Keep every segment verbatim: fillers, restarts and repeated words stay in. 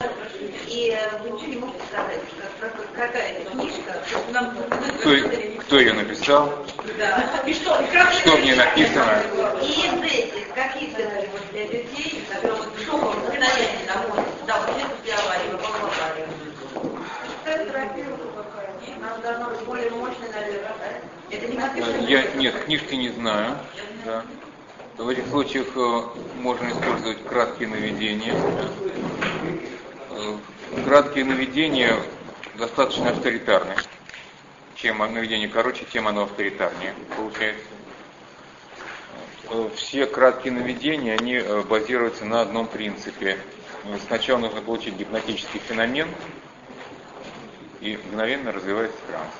И вы ничего не можете сказать, какая это книжка? Нам... Кто, кто ее написал? Да. И что, и что в ней написано? И из этих, каких это вот для людей, которые вот в шоковом состоянии находятся, да, вот это для аварии, вы попали. Это терапевту какая-то. Нам должно быть более мощно, наверное, да? Это не написано? Я, нет, книжки не знаю. Да. В этих случаях э, можно использовать краткие наведения. Э, краткие наведения достаточно авторитарны. Чем наведение короче, тем оно авторитарнее получается. Э, все краткие наведения, они э, базируются на одном принципе. Сначала нужно получить гипнотический феномен, и мгновенно развивается транс.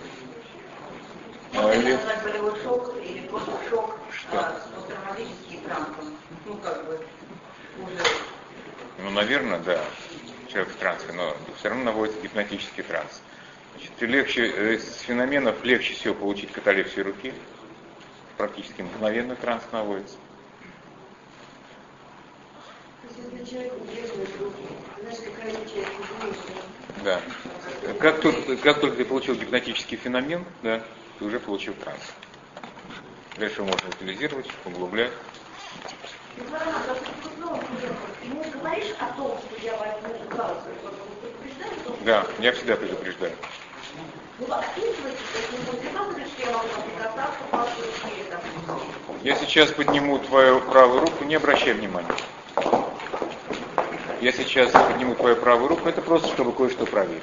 Можно это назвать болевой шок или просто шок? Что? А, с посттравматическим трансом. Ну, как бы, уже... Ну, наверное, да, человек в трансе, но все равно наводится гипнотический транс. Значит, легче, из феноменов легче всего получить каталепсию руки. Практически мгновенно транс наводится. Если человек удерживает руки, знаешь, какая человек удерживает? Да. Как только, как только ты получил гипнотический феномен, да, ты уже получил транс. Дальше можно утилизировать, углублять. Ты не говоришь о том, что я возьму галстук, ты предупреждаешь? Да, я всегда предупреждаю. Ну, описывайте, ты просто говоришь, что я могу прикасаться к вашей руке или там. Я сейчас подниму твою правую руку, не обращай внимания. Я сейчас подниму твою правую руку, это просто, чтобы кое-что проверить.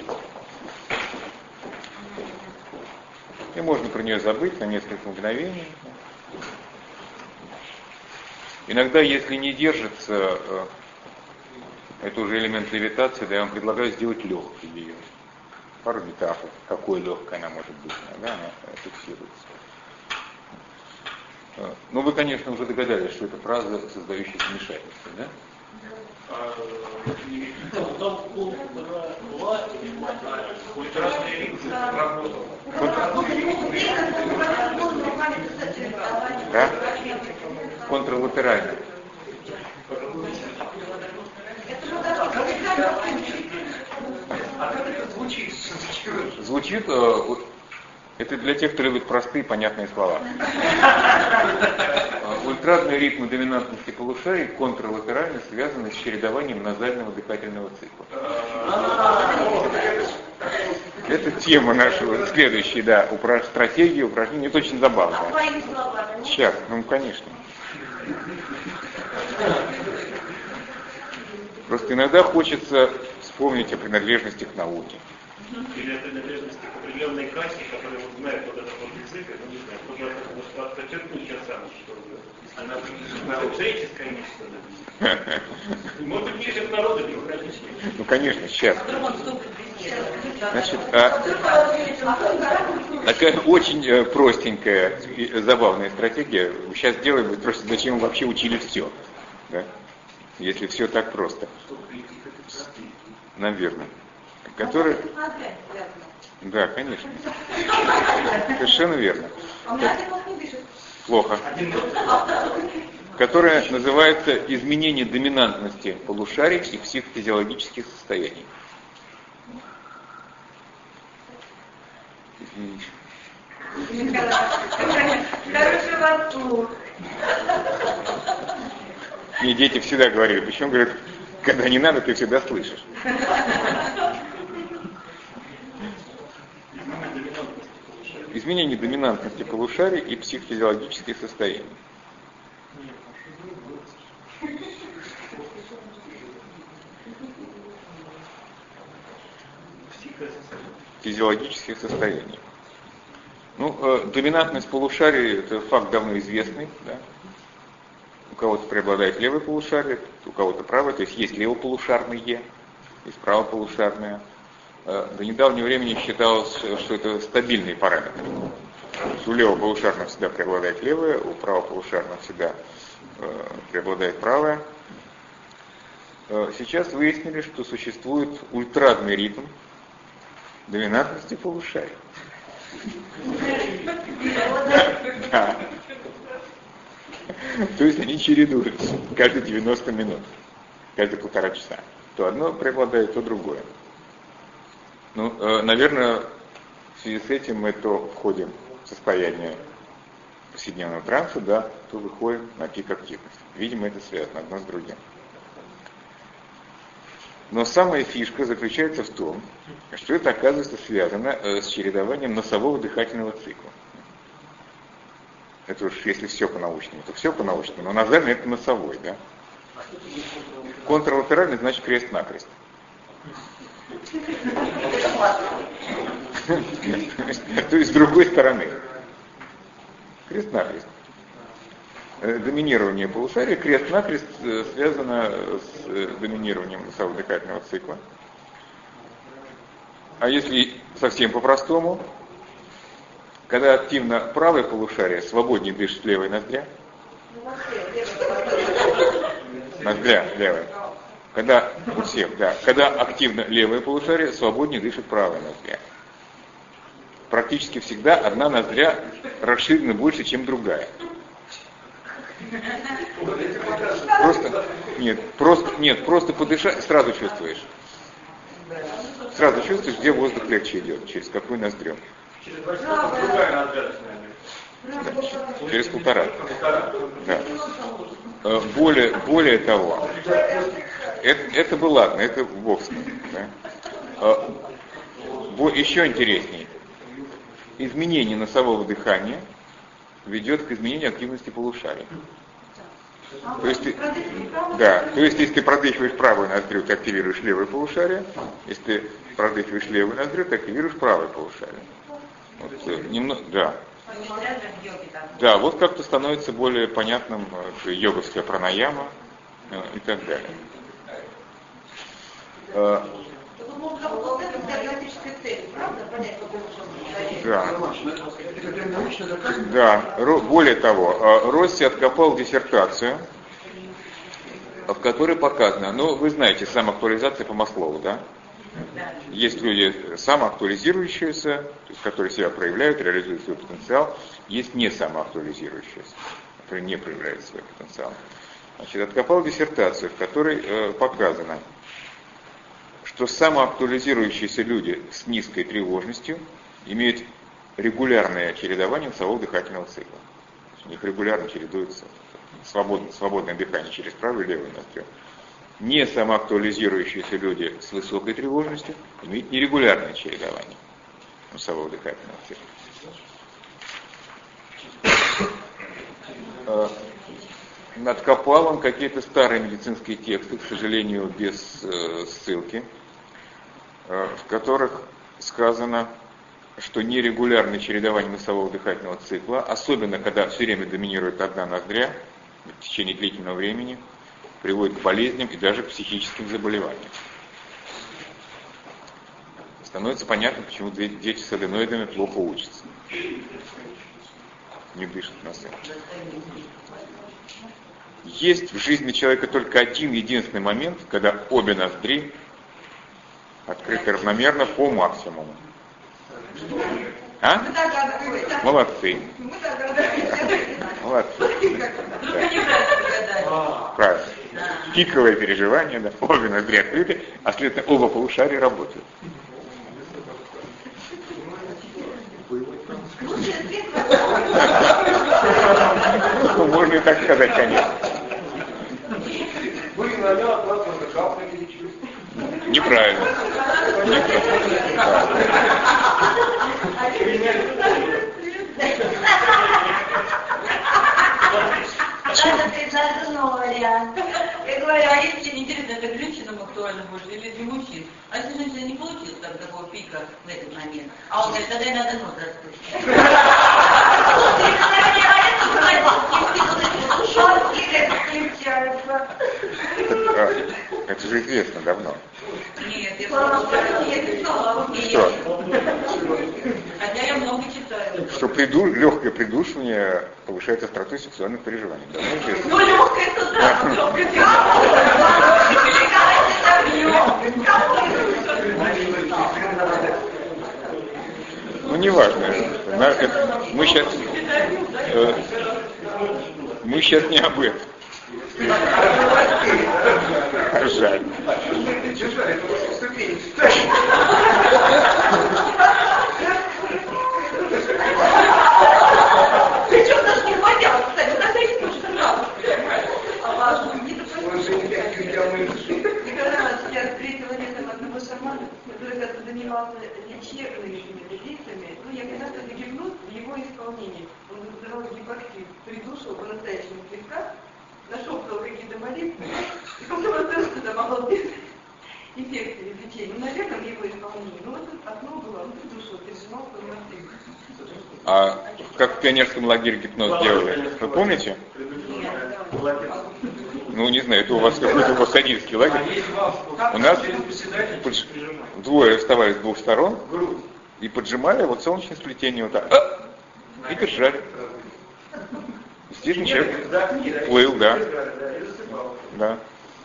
И можно про нее забыть на несколько мгновений. Иногда, если не держится, это уже элемент левитации, да, я вам предлагаю сделать легкой ее. Пару метафор, какой легкой она может быть, да, она фиксируется. Ну, вы, конечно, уже догадались, что это фраза, создающая замешательство, да? Да? Контрлатерально. А как это звучит? Звучит, э, это для тех, кто любит простые, понятные слова. Ультрадные ритмы доминантности полушарий контрлатерально связаны с чередованием назального дыхательного цикла. Это тема нашего следующей, да, упра- стратегии, упражнения. Это очень забавно. Сейчас, ну, конечно. Просто иногда хочется вспомнить о принадлежности к науке. Или о принадлежности к определенной кассе, которая вот знает вот этот вот язык, ну не знаю, кто-то подчеркнуть сейчас сам, что она принадлежит греческое нечто. Может быть, ниже народа не уходить. Ну, конечно, сейчас. Значит, а, такая очень э, простенькая и забавная стратегия. Сейчас делаем, просто зачем вы вообще учили все, да? Если все так просто. Наверное. Который... Да, конечно. Совершенно верно. Плохо. Которая называется изменение доминантности полушарий и психофизиологических состояний. Извините. Хороший вопрос. Мне дети всегда говорили, почему, говорят, когда не надо, ты всегда слышишь. Изменение доминантности полушарий и психофизиологических состояний. Физиологических состояний. Ну, э, доминантность полушарий – это факт давно известный, да? У кого-то преобладает левое полушарие, у кого-то правое, то есть есть левополушарные, есть правополушарные. До недавнего времени считалось, что это стабильный параметр. У левополушарного всегда преобладает левое, у правополушарного всегда э, преобладает правое. Сейчас выяснили, что существует ультрадный ритм доминантности полушарий. Да. То есть они чередуются каждые девяносто минут, каждые полтора часа. то одно преобладает, то другое. Ну, э, наверное, в связи с этим мы то входим в состояние повседневного транса, да, то выходим на пик активности. Видимо, это связано одно с другим. Но самая фишка заключается в том, что это оказывается связано э, с чередованием носового дыхательного цикла. Это уж если все по-научному, то все по-научному, но назальный это носовой, да? Контрлатеральный значит крест-накрест. То есть с другой стороны. Крест-накрест. Доминирование полушария, крест-накрест связано с доминированием носового дыхательного цикла. А если совсем по-простому, когда активно правое полушарие, свободнее дышит левой ноздря. Ноздря левая. Когда у всех, да, когда активно левое полушарие, свободнее дышит правая ноздря. Практически всегда одна ноздря расширена больше, чем другая. Просто, нет, просто, нет, просто подышать, сразу чувствуешь. Сразу чувствуешь, где воздух легче идет, через какую ноздрю. Через другая ноздря, да, через полтора. Да. Более, более того, это, это бы ладно, это бог с ним. Да? Еще интереснее. Изменение носового дыхания ведет к изменению активности полушарий. То есть, ты, да, то есть, если ты продыхиваешь правую ноздрю, ты активируешь левое полушарие. Если ты продыхиваешь левую ноздрю, ты активируешь правое полушарие. Вот, немного, да. Да, вот как-то становится более понятным йоговская пранаяма и так далее. Да. Да. Более того, Росси откопал диссертацию, в которой показано, ну, вы знаете, самоактуализация по Маслоу, да? Есть люди самоактуализирующиеся, то есть, которые себя проявляют, реализуют свой потенциал. Есть не самоактуализирующиеся, которые не проявляют свой потенциал. Значит, откопал диссертацию, в которой э, показано, что самоактуализирующиеся люди с низкой тревожностью имеют регулярное чередование носового дыхательного цикла. У них регулярно чередуется свободное, свободное дыхание через правую и левую ноздрю. Не самоактуализирующиеся люди с высокой тревожностью имеют нерегулярное чередование носового дыхательного цикла. Откопал он какие-то старые медицинские тексты, к сожалению, без э, ссылки, э, в которых сказано, что нерегулярное чередование носового дыхательного цикла, особенно когда все время доминирует одна ноздря в течение длительного времени, приводит к болезням и даже к психическим заболеваниям. Становится понятно, почему дети с аденоидами плохо учатся. Не дышат носом. Есть в жизни человека только один единственный момент, когда обе ноздри открыты равномерно по максимуму. А? Молодцы. Молодцы. Да. Правильно. Пиковое переживание, да, обе ноздри открыты, а следовательно оба полушария работают. Можно и так сказать, конечно. Неправильно. Надо признаться новый вариант. Я говорю, а если интересно, это к женщинам актуально больше или для мужчин? А если женщина не получилась там такого пика в этот момент? А он говорит, тогда и надо нос распустить. Это же известно давно. Нет, я слышала. Что? Хотя я много читаю. Что приду... легкое придушивание повышает остроту сексуальных переживаний. Давно известно. Ну, легкое это да, легкое Ну, неважно. Мы сейчас... Мы сейчас не об этом. Жаль. Причем даже не хватало, кстати, даже их тоже сразу. А важно, не допустим. Николай Иванович, я встретила летом одного шамана, который когда занимался лечебными действиями, ну, я когда-то гипноз в его исполнении. Он называл гипоктив, придушил по-настоящему слегка, нашептал какие-то молитвы, и потом остался там обалдеть эффекты лечения. Ну, наверное, в его исполнении. Ну, вот тут одно было, он придушил, прижимал свой мотив. А как в пионерском лагере гипноз делали? Вы помните? Ну, не знаю, это у вас какой-то посадительский лагерь. У нас двое вставали с двух сторон и поджимали вот солнечное сплетение вот так. А! И держали. Естественно, человек плыл, да. Да.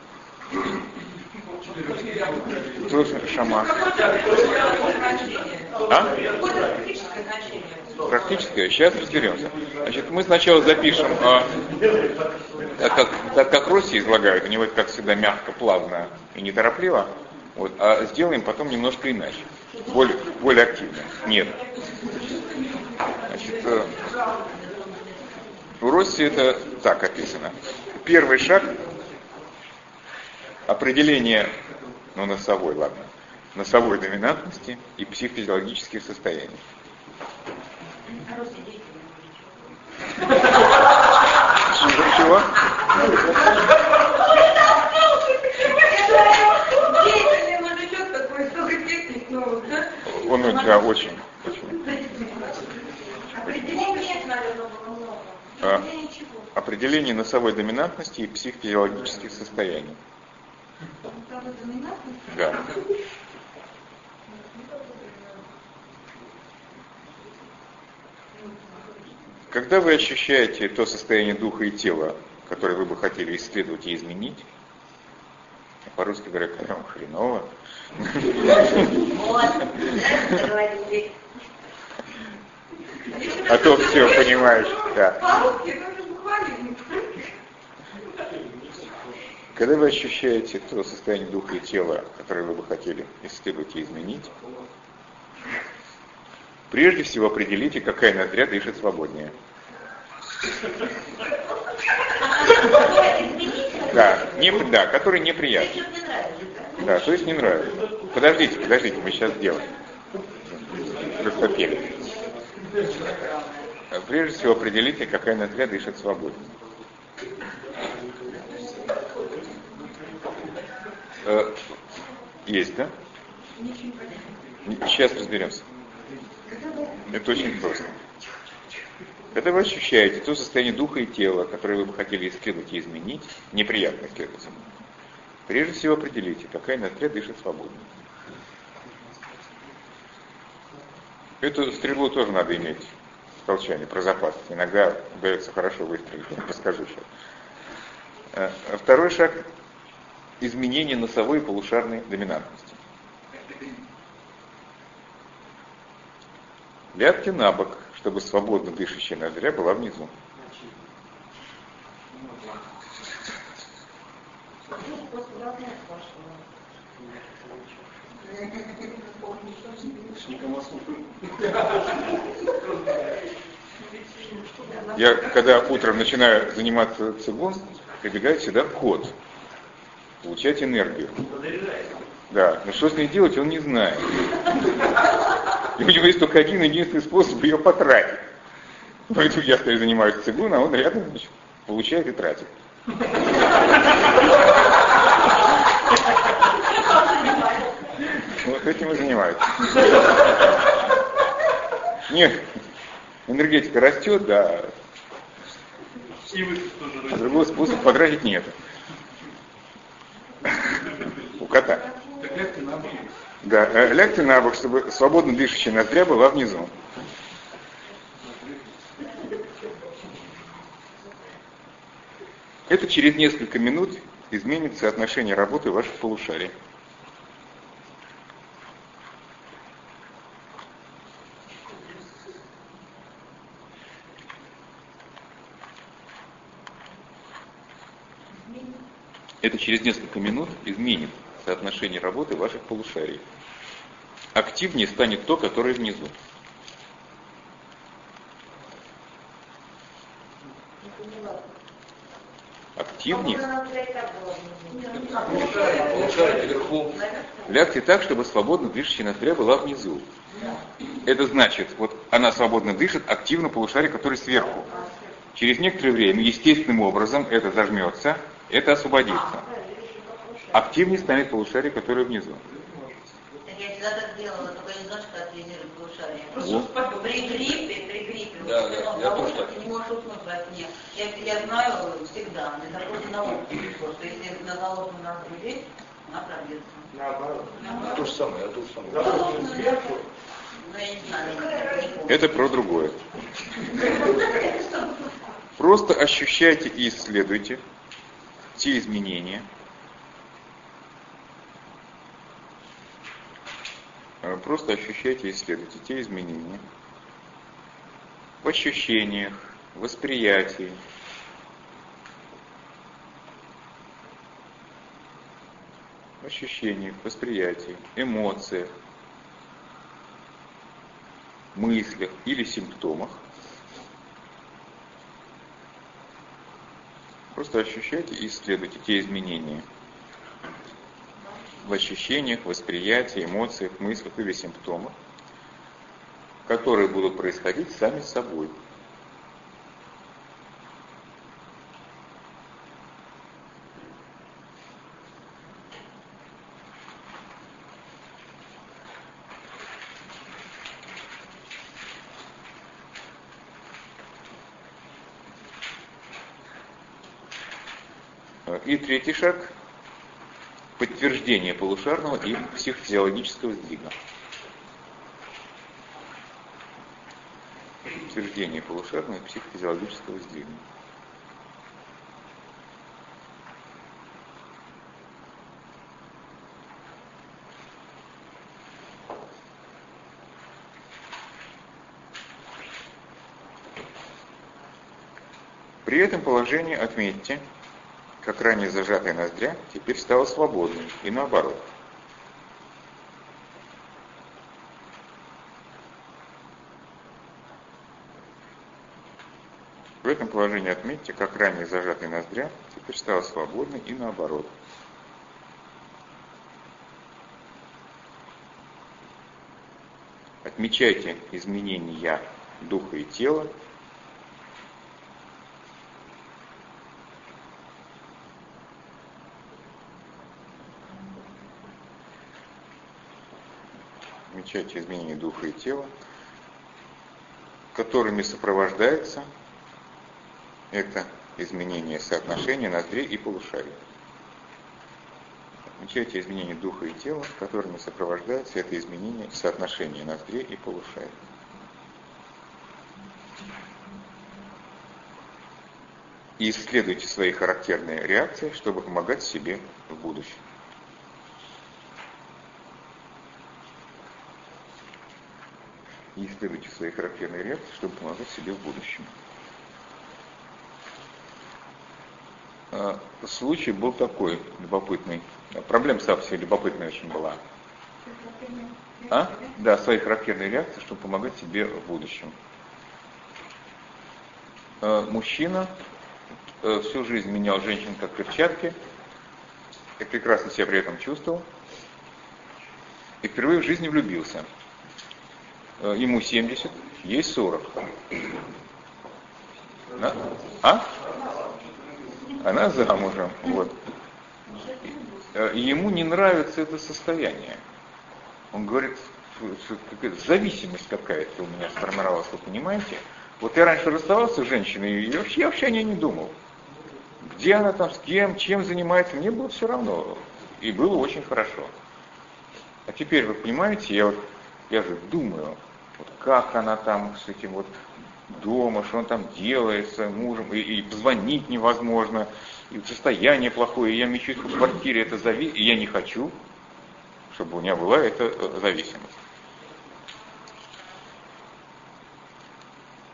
Тоже шаман. А? Практическое. Сейчас разберемся. Значит, мы сначала запишем, а, так, как, так как Россия излагает, у него это, как всегда, мягко, плавно и неторопливо, вот, а сделаем потом немножко иначе, более, более активно. Нет. Значит, у России это так описано. Первый шаг — определение, ну, носовой, ладно, носовой доминантности и психофизиологических состояний. Чего? Он, да, очень. А, определение носовой доминантности и психофизиологических состояний. Да. Когда вы ощущаете то состояние духа и тела, которое вы бы хотели исследовать и изменить, по-русски говоря, когда вам хреново, а то все понимаешь, да. Когда вы ощущаете то состояние духа и тела, которое вы бы хотели исследовать и изменить, прежде всего определите, какая ноздря дышит свободнее. Да, не, да, который неприятный. Да, то есть не нравится. Подождите, подождите, мы сейчас сделаем. Распопели. Прежде всего определите, какая ноздря дышит свободнее. Э, есть, да? Сейчас разберемся. Это очень просто. Когда вы ощущаете то состояние духа и тела, которое вы бы хотели исследовать и изменить, неприятно исследовать, прежде всего определите, какая ноздря дышит свободно. Эту стрелу тоже надо иметь в колчане, про запас. Иногда удается хорошо выстрелить, я расскажу сейчас. Второй шаг – изменение носовой и полушарной доминантности. Лягте на бок, чтобы свободно дышащая ноздря была внизу. Я, когда утром начинаю заниматься цигун, прибегает сюда кот, получать энергию. Да, но что с ней делать, он не знает. И у него есть только один единственный способ ее потратить. Поэтому я стою, занимаюсь цигун, а он рядом, значит, получает и тратит. Вот этим и занимается. Нет, энергетика растет, да. А другого способа потратить нет. У кота. Да, лягте на бок, чтобы свободно дышащая ноздря была внизу. Это через несколько минут изменит соотношение работы ваших полушарий. это через несколько минут изменит соотношение работы ваших полушарий. Активнее станет то, которое внизу. Активнее. Лягте так, чтобы свободно дышащая ноздря была внизу. Это значит, вот она свободно дышит, активно полушарие, которое сверху. Через некоторое время естественным образом это зажмется, это освободится. Активнее станет полушарие, которое внизу. Я всегда так делала, только не знаю, что тренировать полушарие. Вот. При гриппе, при гриппе, Да, вот, да, ну, я того, тоже так. ты не можешь уснуть во сне. Я, я знаю всегда, это просто наука пришло, что если на заложенную ноздрю лечь, она пробьется. Наоборот. То же самое, я тоже самое. Заложенную сверху. Ну, я не знаю, я не помню. Это про другое. Просто ощущайте и исследуйте те изменения, просто ощущайте и исследуйте те изменения в ощущениях, восприятии, в ощущениях, восприятии, эмоциях, мыслях или симптомах. Просто ощущайте и исследуйте те изменения в ощущениях, восприятии, эмоциях, мыслях или симптомах, которые будут происходить сами собой. И третий шаг – подтверждение полушарного и психофизиологического сдвига. Подтверждение полушарного и психофизиологического сдвига. При этом положении отметьте, как ранее зажатая ноздря теперь стала свободной, и наоборот. В этом положении отметьте, как ранее зажатая ноздря теперь стала свободной, и наоборот. Отмечайте изменения духа и тела. Отмечайте изменения духа и тела, которыми сопровождается это изменение соотношения ноздрей и полушарий. Отмечайте изменения духа и тела, которыми сопровождается это изменение соотношения ноздрей и полушарий. И исследуйте свои характерные реакции, чтобы помогать себе в будущем. И исследуйте свои характерные реакции, чтобы помогать себе в будущем. Случай был такой, любопытный. Проблема сама по себе любопытная очень была. А? Да, свои характерные реакции, чтобы помогать себе в будущем. Мужчина всю жизнь менял женщин как перчатки, и прекрасно себя при этом чувствовал, и впервые в жизни влюбился. Ему семьдесят, ей сорок. Она, а? Она замужем. Вот. И ему не нравится это состояние. Он говорит, зависимость какая-то у меня сформировалась, вы понимаете? Вот я раньше расставался с женщиной, и вообще, я вообще о ней не думал. Где она там, с кем, чем занимается, мне было все равно. И было очень хорошо. А теперь, вы понимаете, я, вот, я же думаю, вот как она там с этим вот дома, что он там делает с своим мужем, и, и позвонить невозможно, и состояние плохое, и я мечусь по квартире, это зависимость, и я не хочу, чтобы у меня была эта зависимость.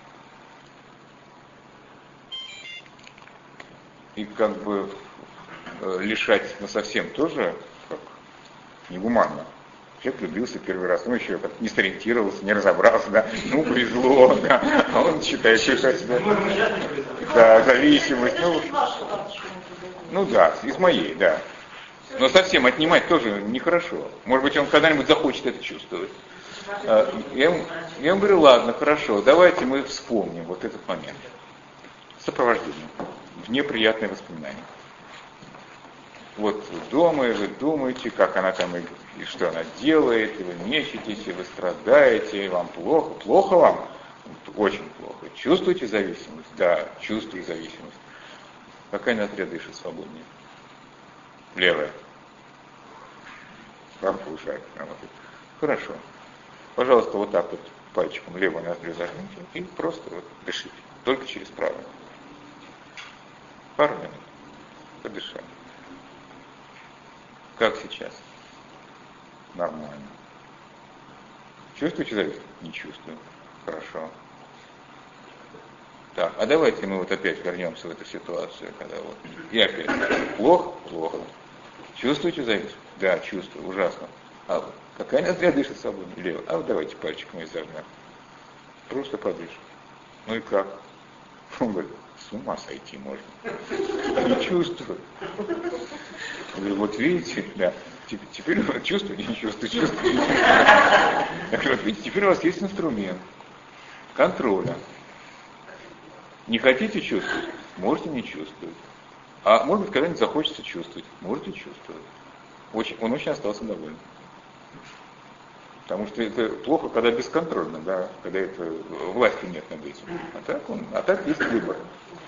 И как бы э, лишать на совсем тоже как негуманно. Человек влюбился первый раз, ну еще как не сориентировался, не разобрался, да, ну повезло, да, а он считает, что это, да, да, зависимость, ну, ну да, из моей, да. Но совсем отнимать тоже нехорошо. Может быть, он когда-нибудь захочет это чувствовать. Я ему, я ему говорю, ладно, хорошо, давайте мы вспомним вот этот момент. Сопровождение, в неприятные воспоминания. Вот вы дома, и вы думаете, как она там, и, и что она делает, и вы мечетесь, и вы страдаете, и вам плохо. Плохо вам? Очень плохо. Чувствуете зависимость? Да, чувствую зависимость. Какая ноздря дышит свободнее? Левая. Вам повышает. Хорошо. Пожалуйста, вот так вот пальчиком левую ноздрю зажмите и просто вот дышите. Только через правую. Пару минут. Подышали. Как сейчас? Нормально. Чувствуете зависимость? Не чувствую. Хорошо. Так, а давайте мы вот опять вернемся в эту ситуацию, когда вот и опять плохо, плохо. Чувствуете зависимость? Да, чувствую, ужасно. А вот какая ноздря дышит свободно? Лево. А вот давайте пальчиком и зажмем. Просто подышим. Ну и как? Он говорит, с ума сойти можно. Не чувствую. Я говорю, вот видите, да. Теперь вы чувствуете, не чувствуете, чувствуете. Так вот, видите, теперь у вас есть инструмент контроля. Не хотите чувствовать? Можете не чувствовать. А может быть, когда-нибудь захочется чувствовать? Можете чувствовать. Очень, он очень остался доволен. Потому что это плохо, когда бесконтрольно, да, когда это власти нет над этим. А так, он, а так есть выбор.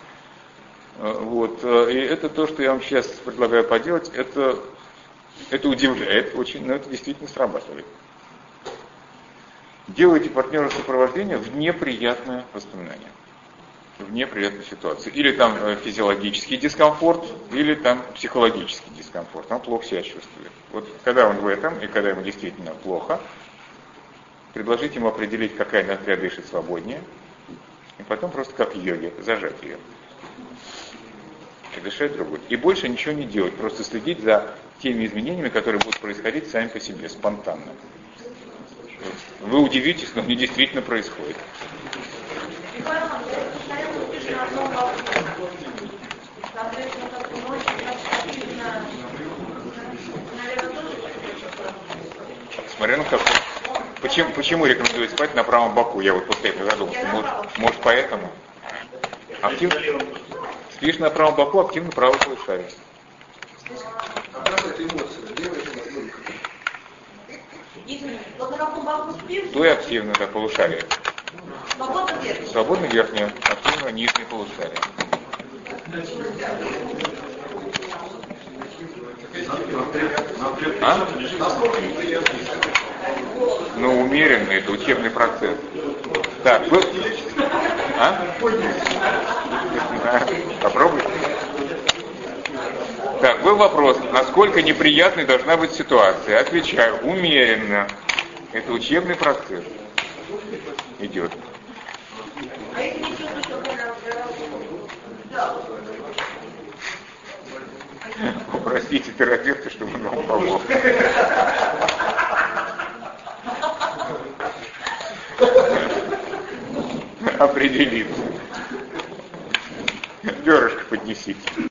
Вот. И это то, что я вам сейчас предлагаю поделать, это, это удивляет очень, но это действительно срабатывает. Делайте партнера сопровождения в неприятное воспоминание. В неприятной ситуации. Или там физиологический дискомфорт, или там психологический дискомфорт. Он плохо себя чувствует. Вот когда он в этом, и когда ему действительно плохо, предложите ему определить, какая ноздря дышит свободнее, и потом просто как в йоге зажать ее. И дышать другой. И больше ничего не делать, просто следить за теми изменениями, которые будут происходить сами по себе, спонтанно. Вы удивитесь, но они действительно происходят. Смотря на как. Почему, почему рекомендуют спать на правом боку? Я вот после этого задумался. Может, может поэтому? Актив... Спишь на правом боку, активно правый полушарие. А как это эмоция? Вот на каком боку спишь? То и активно, да, полушарие. Свободно верхнее. Свободно верхнее, активно нижнее полушарие. А? Ну, умеренно, это учебный процесс. Так, вы... А? Попробуйте. Так, был вопрос, насколько неприятной должна быть ситуация? Отвечаю, умеренно. Это учебный процесс. Идет. А если не чувствуешь, что да. Попросите терапевта, чтобы он вам помог. Определиться. Перышко поднесите.